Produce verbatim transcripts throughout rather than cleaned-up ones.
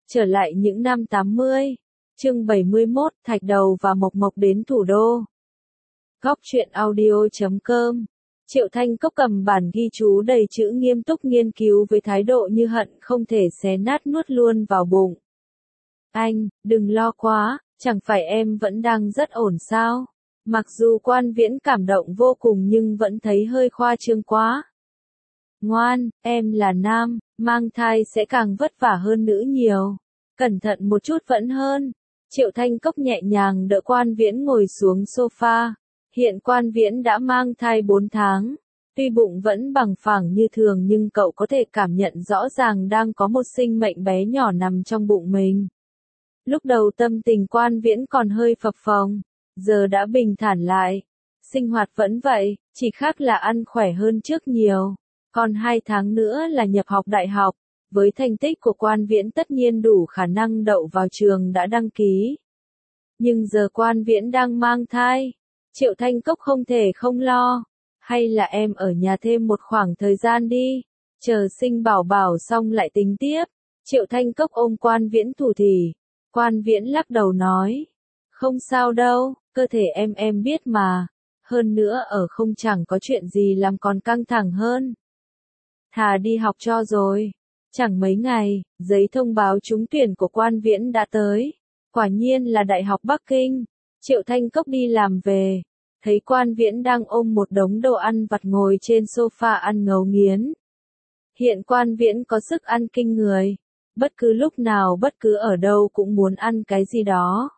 Trở lại những năm tám mươi. Chương bảy mươi mốt, Thạch Đầu và Mộc Mộc đến thủ đô. Góc truyện audio chấm com. Triệu Thanh Cốc cầm bản ghi chú đầy chữ nghiêm túc nghiên cứu với thái độ như hận không thể xé nát nuốt luôn vào bụng. Anh, đừng lo quá, chẳng phải em vẫn đang rất ổn sao? Mặc dù Quan Viễn cảm động vô cùng nhưng vẫn thấy hơi khoa trương quá. Ngoan, em là nam, mang thai sẽ càng vất vả hơn nữ nhiều. Cẩn thận một chút vẫn hơn. Triệu Thanh Cốc nhẹ nhàng đỡ Quan Viễn ngồi xuống sofa. Hiện Quan Viễn đã mang thai bốn tháng. Tuy bụng vẫn bằng phẳng như thường nhưng cậu có thể cảm nhận rõ ràng đang có một sinh mệnh bé nhỏ nằm trong bụng mình. Lúc đầu tâm tình Quan Viễn còn hơi phập phồng, giờ đã bình thản lại. Sinh hoạt vẫn vậy, chỉ khác là ăn khỏe hơn trước nhiều. Còn hai tháng nữa là nhập học đại học, với thành tích của Quan Viễn tất nhiên đủ khả năng đậu vào trường đã đăng ký. Nhưng giờ Quan Viễn đang mang thai, Triệu Thanh Cốc không thể không lo. Hay là em ở nhà thêm một khoảng thời gian đi, chờ sinh bảo bảo xong lại tính tiếp. Triệu Thanh Cốc ôm Quan Viễn thủ thỉ. Quan Viễn lắc đầu nói, không sao đâu, cơ thể em em biết mà. Hơn nữa ở không chẳng có chuyện gì làm còn căng thẳng hơn. Thà đi học cho rồi. Chẳng mấy ngày, giấy thông báo trúng tuyển của Quan Viễn đã tới. Quả nhiên là Đại học Bắc Kinh. Triệu Thanh Cốc đi làm về, thấy Quan Viễn đang ôm một đống đồ ăn vặt ngồi trên sofa ăn ngấu nghiến. Hiện Quan Viễn có sức ăn kinh người. Bất cứ lúc nào bất cứ ở đâu cũng muốn ăn cái gì đó.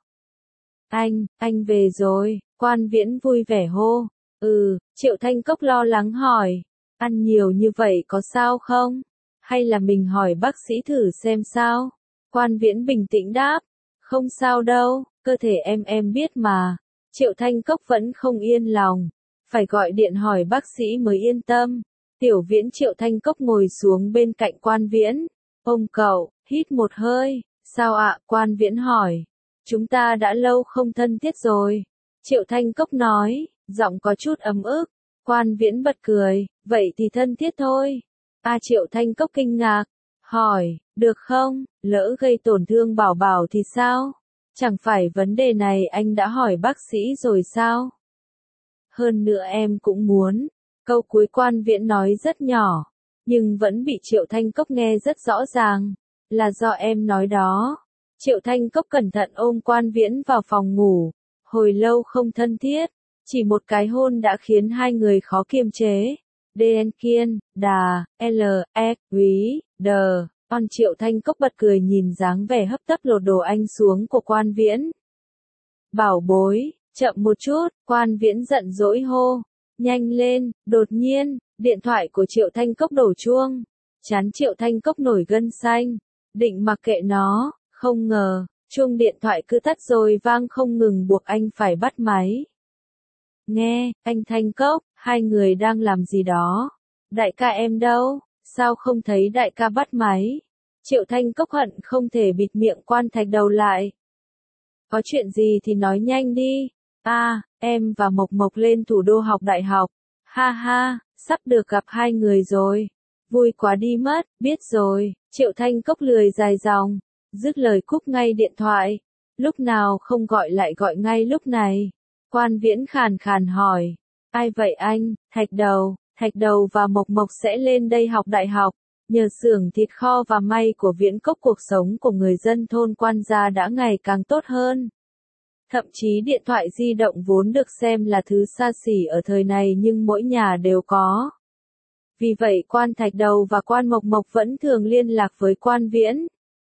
Anh, anh về rồi, Quan Viễn vui vẻ hô. Ừ, Triệu Thanh Cốc lo lắng hỏi. Ăn nhiều như vậy có sao không? Hay là mình hỏi bác sĩ thử xem sao? Quan Viễn bình tĩnh đáp. Không sao đâu, cơ thể em em biết mà. Triệu Thanh Cốc vẫn không yên lòng. Phải gọi điện hỏi bác sĩ mới yên tâm. Tiểu Viễn Triệu Thanh Cốc ngồi xuống bên cạnh Quan Viễn. Ôm cậu, hít một hơi. Sao ạ? Quan Viễn hỏi. Chúng ta đã lâu không thân thiết rồi. Triệu Thanh Cốc nói, giọng có chút ấm ức. Quan Viễn bật cười, vậy thì thân thiết thôi. A Triệu Thanh Cốc kinh ngạc, hỏi, được không, lỡ gây tổn thương bảo bảo thì sao? Chẳng phải vấn đề này anh đã hỏi bác sĩ rồi sao? Hơn nữa em cũng muốn. Câu cuối Quan Viễn nói rất nhỏ, nhưng vẫn bị Triệu Thanh Cốc nghe rất rõ ràng. Là do em nói đó. Triệu Thanh Cốc cẩn thận ôm Quan Viễn vào phòng ngủ. Hồi lâu không thân thiết, chỉ một cái hôn đã khiến hai người khó kiềm chế. Đen Kiên, Đà, L, E, Quý, D, On. Triệu Thanh Cốc bật cười nhìn dáng vẻ hấp tấp lột đồ anh xuống của Quan Viễn. Bảo bối, chậm một chút, Quan Viễn giận dỗi hô. Nhanh lên, đột nhiên, điện thoại của Triệu Thanh Cốc đổ chuông. Trán Triệu Thanh Cốc nổi gân xanh, định mặc kệ nó, không ngờ, chuông điện thoại cứ tắt rồi vang không ngừng buộc anh phải bắt máy. Nghe, anh Thanh Cốc, hai người đang làm gì đó? Đại ca em đâu? Sao không thấy đại ca bắt máy? Triệu Thanh Cốc hận không thể bịt miệng Quan Thạch Đầu lại. Có chuyện gì thì nói nhanh đi. À, em và Mộc Mộc lên thủ đô học đại học. Ha ha, sắp được gặp hai người rồi. Vui quá đi mất, biết rồi. Triệu Thanh Cốc lười dài dòng, dứt lời cúp ngay điện thoại. Lúc nào không gọi lại gọi ngay lúc này. Quan Viễn khàn khàn hỏi. Ai vậy anh? Thạch Đầu. Thạch Đầu và Mộc Mộc sẽ lên đây học đại học. Nhờ xưởng thịt kho và may của Viễn Cốc cuộc sống của người dân thôn Quan gia đã ngày càng tốt hơn. Thậm chí điện thoại di động vốn được xem là thứ xa xỉ ở thời này nhưng mỗi nhà đều có. Vì vậy Quan Thạch Đầu và Quan Mộc Mộc vẫn thường liên lạc với Quan Viễn.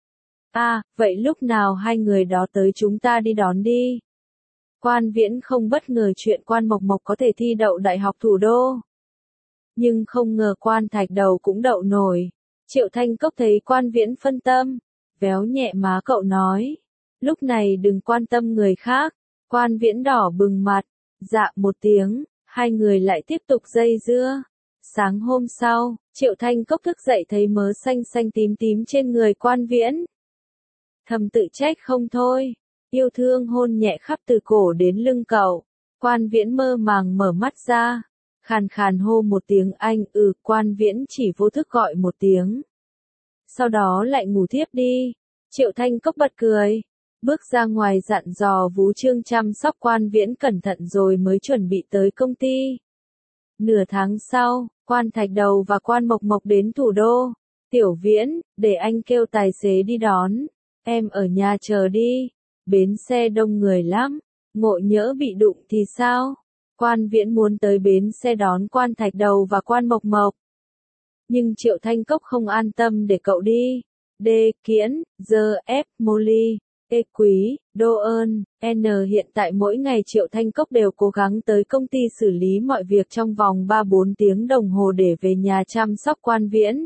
À, vậy lúc nào hai người đó tới chúng ta đi đón đi. Quan Viễn không bất ngờ chuyện Quan Mộc Mộc có thể thi đậu đại học thủ đô. Nhưng không ngờ Quan Thạch Đầu cũng đậu nổi. Triệu Thanh Cốc thấy Quan Viễn phân tâm, véo nhẹ má cậu nói. Lúc này đừng quan tâm người khác. Quan Viễn đỏ bừng mặt, dạ một tiếng, hai người lại tiếp tục dây dưa. Sáng hôm sau, Triệu Thanh Cốc thức dậy thấy mớ xanh xanh tím tím trên người Quan Viễn. Thầm tự trách không thôi. Yêu thương hôn nhẹ khắp từ cổ đến lưng cậu. Quan Viễn mơ màng mở mắt ra. Khàn khàn hô một tiếng anh. Ừ, Quan Viễn chỉ vô thức gọi một tiếng. Sau đó lại ngủ thiếp đi. Triệu Thanh Cốc bật cười, bước ra ngoài dặn dò Vú Trương chăm sóc Quan Viễn cẩn thận rồi mới chuẩn bị tới công ty. Nửa tháng sau, Quan Thạch Đầu và Quan Mộc Mộc đến thủ đô. Tiểu Viễn, để anh kêu tài xế đi đón, em ở nhà chờ đi, bến xe đông người lắm, ngộ nhỡ bị đụng thì sao? Quan Viễn muốn tới bến xe đón Quan Thạch Đầu và Quan Mộc Mộc. Nhưng Triệu Thanh Cốc không an tâm để cậu đi. D. Kiễn, Dơ, F. Molly, E. Quý, Đô ơn, N. Hiện tại mỗi ngày Triệu Thanh Cốc đều cố gắng tới công ty xử lý mọi việc trong vòng ba bốn tiếng đồng hồ để về nhà chăm sóc Quan Viễn.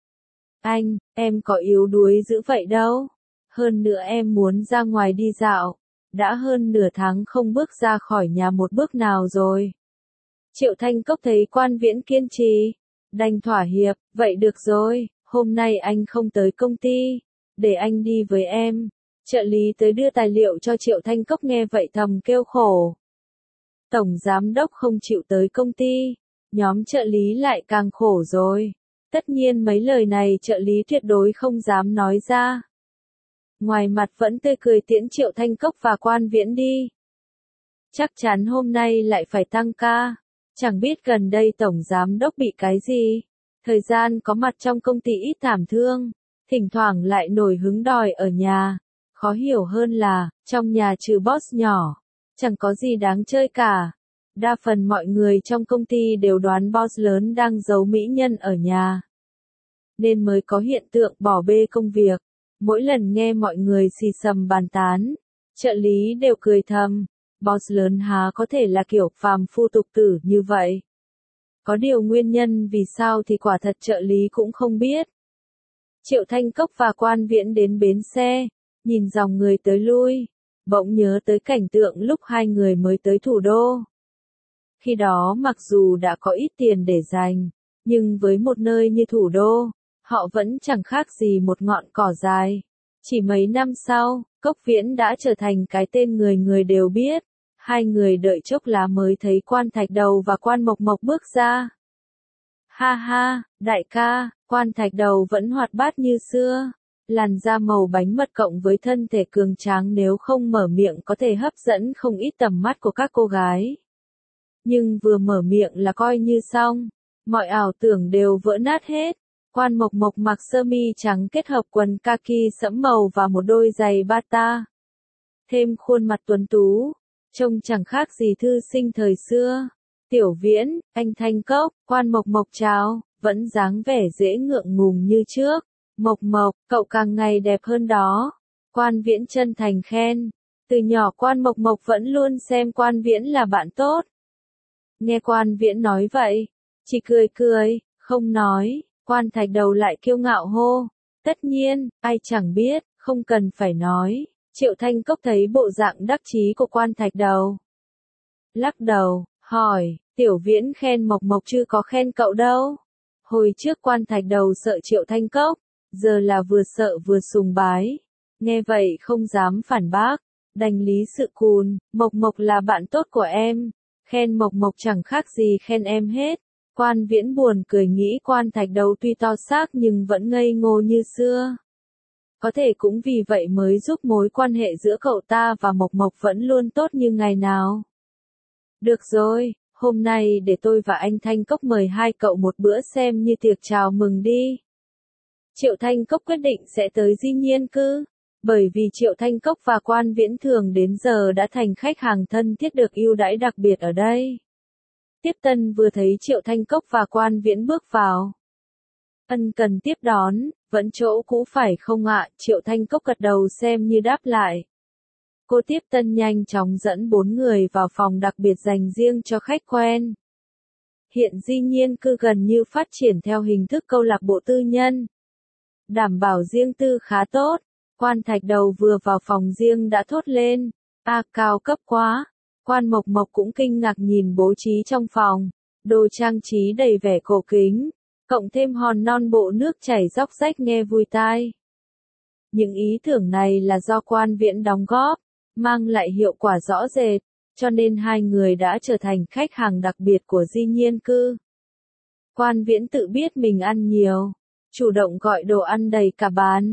Anh, em có yếu đuối dữ vậy đâu. Hơn nữa em muốn ra ngoài đi dạo. Đã hơn nửa tháng không bước ra khỏi nhà một bước nào rồi. Triệu Thanh Cốc thấy Quan Viễn kiên trì, đành thỏa hiệp, vậy được rồi, hôm nay anh không tới công ty, để anh đi với em. Trợ lý tới đưa tài liệu cho Triệu Thanh Cốc nghe vậy thầm kêu khổ. Tổng giám đốc không chịu tới công ty, nhóm trợ lý lại càng khổ rồi. Tất nhiên mấy lời này trợ lý tuyệt đối không dám nói ra. Ngoài mặt vẫn tươi cười tiễn Triệu Thanh Cốc và Quan Viễn đi. Chắc chắn hôm nay lại phải tăng ca. Chẳng biết gần đây tổng giám đốc bị cái gì. Thời gian có mặt trong công ty ít thảm thương. Thỉnh thoảng lại nổi hứng đòi ở nhà. Khó hiểu hơn là, trong nhà trừ boss nhỏ, chẳng có gì đáng chơi cả. Đa phần mọi người trong công ty đều đoán boss lớn đang giấu mỹ nhân ở nhà. Nên mới có hiện tượng bỏ bê công việc. Mỗi lần nghe mọi người xì xầm bàn tán, trợ lý đều cười thầm, boss lớn há có thể là kiểu phàm phu tục tử như vậy. Có điều nguyên nhân vì sao thì quả thật trợ lý cũng không biết. Triệu Thanh Cốc và Quan Viễn đến bến xe, nhìn dòng người tới lui, bỗng nhớ tới cảnh tượng lúc hai người mới tới thủ đô. Khi đó mặc dù đã có ít tiền để dành, nhưng với một nơi như thủ đô, họ vẫn chẳng khác gì một ngọn cỏ dài. Chỉ mấy năm sau, Cốc Viễn đã trở thành cái tên người người đều biết. Hai người đợi chốc lá mới thấy Quan Thạch Đầu và Quan Mộc Mộc bước ra. Ha ha, đại ca, Quan Thạch Đầu vẫn hoạt bát như xưa. Làn da màu bánh mật cộng với thân thể cường tráng nếu không mở miệng có thể hấp dẫn không ít tầm mắt của các cô gái. Nhưng vừa mở miệng là coi như xong. Mọi ảo tưởng đều vỡ nát hết. Quan Mộc Mộc mặc sơ mi trắng kết hợp quần kaki sẫm màu và một đôi giày bata. Thêm khuôn mặt tuấn tú, trông chẳng khác gì thư sinh thời xưa. Tiểu Viễn, anh Thanh Cốc, Quan Mộc Mộc chào, vẫn dáng vẻ dễ ngượng ngùng như trước. Mộc Mộc, cậu càng ngày đẹp hơn đó. Quan Viễn chân thành khen. Từ nhỏ Quan Mộc Mộc vẫn luôn xem Quan Viễn là bạn tốt. Nghe Quan Viễn nói vậy, chỉ cười cười, không nói. Quan Thạch Đầu lại kiêu ngạo hô. Tất nhiên, ai chẳng biết, không cần phải nói. Triệu Thanh Cốc thấy bộ dạng đắc chí của Quan Thạch Đầu. Lắc đầu, hỏi, Tiểu Viễn khen Mộc Mộc chứ có khen cậu đâu. Hồi trước Quan Thạch Đầu sợ Triệu Thanh Cốc, giờ là vừa sợ vừa sùng bái. Nghe vậy không dám phản bác, đành lý sự cùn, Mộc Mộc là bạn tốt của em. Khen Mộc Mộc chẳng khác gì khen em hết. Quan Viễn buồn cười nghĩ Quan Thạch Đầu tuy to xác nhưng vẫn ngây ngô như xưa. Có thể cũng vì vậy mới giúp mối quan hệ giữa cậu ta và Mộc Mộc vẫn luôn tốt như ngày nào. Được rồi, hôm nay để tôi và anh Thanh Cốc mời hai cậu một bữa xem như tiệc chào mừng đi. Triệu Thanh Cốc quyết định sẽ tới Di Nhiên Cư, bởi vì Triệu Thanh Cốc và Quan Viễn thường đến giờ đã thành khách hàng thân thiết được ưu đãi đặc biệt ở đây. Tiếp tân vừa thấy Triệu Thanh Cốc và Quan Viễn bước vào. Ân cần tiếp đón, vẫn chỗ cũ phải không ạ? Triệu Thanh Cốc gật đầu xem như đáp lại. Cô tiếp tân nhanh chóng dẫn bốn người vào phòng đặc biệt dành riêng cho khách quen. Hiện Di Nhiên Cư gần như phát triển theo hình thức câu lạc bộ tư nhân. Đảm bảo riêng tư khá tốt. Quan Thạch Đầu vừa vào phòng riêng đã thốt lên. À, cao cấp quá. Quan Mộc Mộc cũng kinh ngạc nhìn bố trí trong phòng. Đồ trang trí đầy vẻ cổ kính. Cộng thêm hòn non bộ nước chảy róc rách nghe vui tai. Những ý tưởng này là do Quan Viễn đóng góp, mang lại hiệu quả rõ rệt, cho nên hai người đã trở thành khách hàng đặc biệt của Di Nhiên Cư. Quan Viễn tự biết mình ăn nhiều, chủ động gọi đồ ăn đầy cả bàn,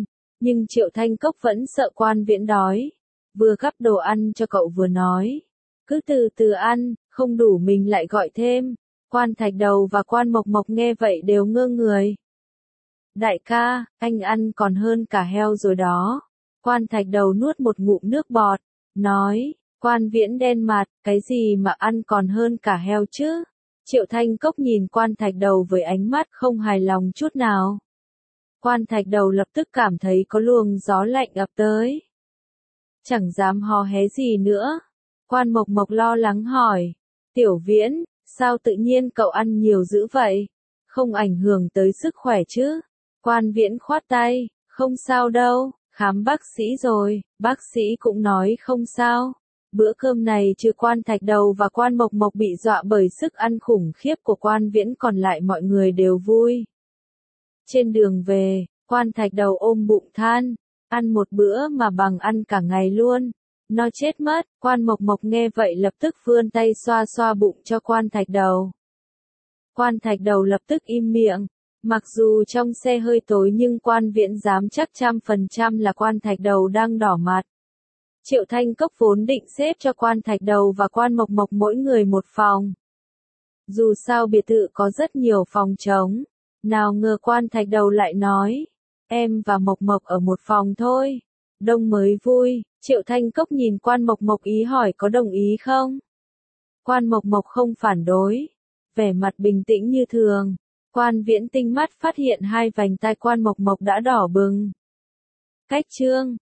Nhưng Triệu Thanh Cốc vẫn sợ Quan Viễn đói. Vừa gắp đồ ăn cho cậu vừa nói. Cứ từ từ ăn, không đủ mình lại gọi thêm. Quan Thạch Đầu và Quan Mộc Mộc nghe vậy đều ngơ người. Đại ca, anh ăn còn hơn cả heo rồi đó. Quan Thạch Đầu nuốt một ngụm nước bọt, nói. Quan Viễn đen mặt, cái gì mà ăn còn hơn cả heo chứ? Triệu Thanh Cốc nhìn Quan Thạch Đầu với ánh mắt không hài lòng chút nào. Quan Thạch Đầu lập tức cảm thấy có luồng gió lạnh ập tới. Chẳng dám hò hé gì nữa. Quan Mộc Mộc lo lắng hỏi. Tiểu Viễn, sao tự nhiên cậu ăn nhiều dữ vậy? Không ảnh hưởng tới sức khỏe chứ? Quan Viễn khoát tay. Không sao đâu, khám bác sĩ rồi, bác sĩ cũng nói không sao. Bữa cơm này trừ Quan Thạch Đầu và Quan Mộc Mộc bị dọa bởi sức ăn khủng khiếp của Quan Viễn, còn lại mọi người đều vui. Trên đường về, Quan Thạch Đầu ôm bụng than, ăn một bữa mà bằng ăn cả ngày luôn. Nó chết mất. Quan Mộc Mộc nghe vậy lập tức vươn tay xoa xoa bụng cho Quan Thạch Đầu. Quan Thạch Đầu lập tức im miệng. Mặc dù trong xe hơi tối nhưng Quan Viễn dám chắc trăm phần trăm là Quan Thạch Đầu đang đỏ mặt. Triệu Thanh Cốc vốn định xếp cho Quan Thạch Đầu và Quan Mộc Mộc mỗi người một phòng. Dù sao biệt thự có rất nhiều phòng trống. Nào ngờ Quan Thạch Đầu lại nói. Em và Mộc Mộc ở một phòng thôi. Đông mới vui. Triệu Thanh Cốc nhìn Quan Mộc Mộc ý hỏi có đồng ý không? Quan Mộc Mộc không phản đối. Vẻ mặt bình tĩnh như thường. Quan Viễn tinh mắt phát hiện hai vành tai Quan Mộc Mộc đã đỏ bừng. Cách chương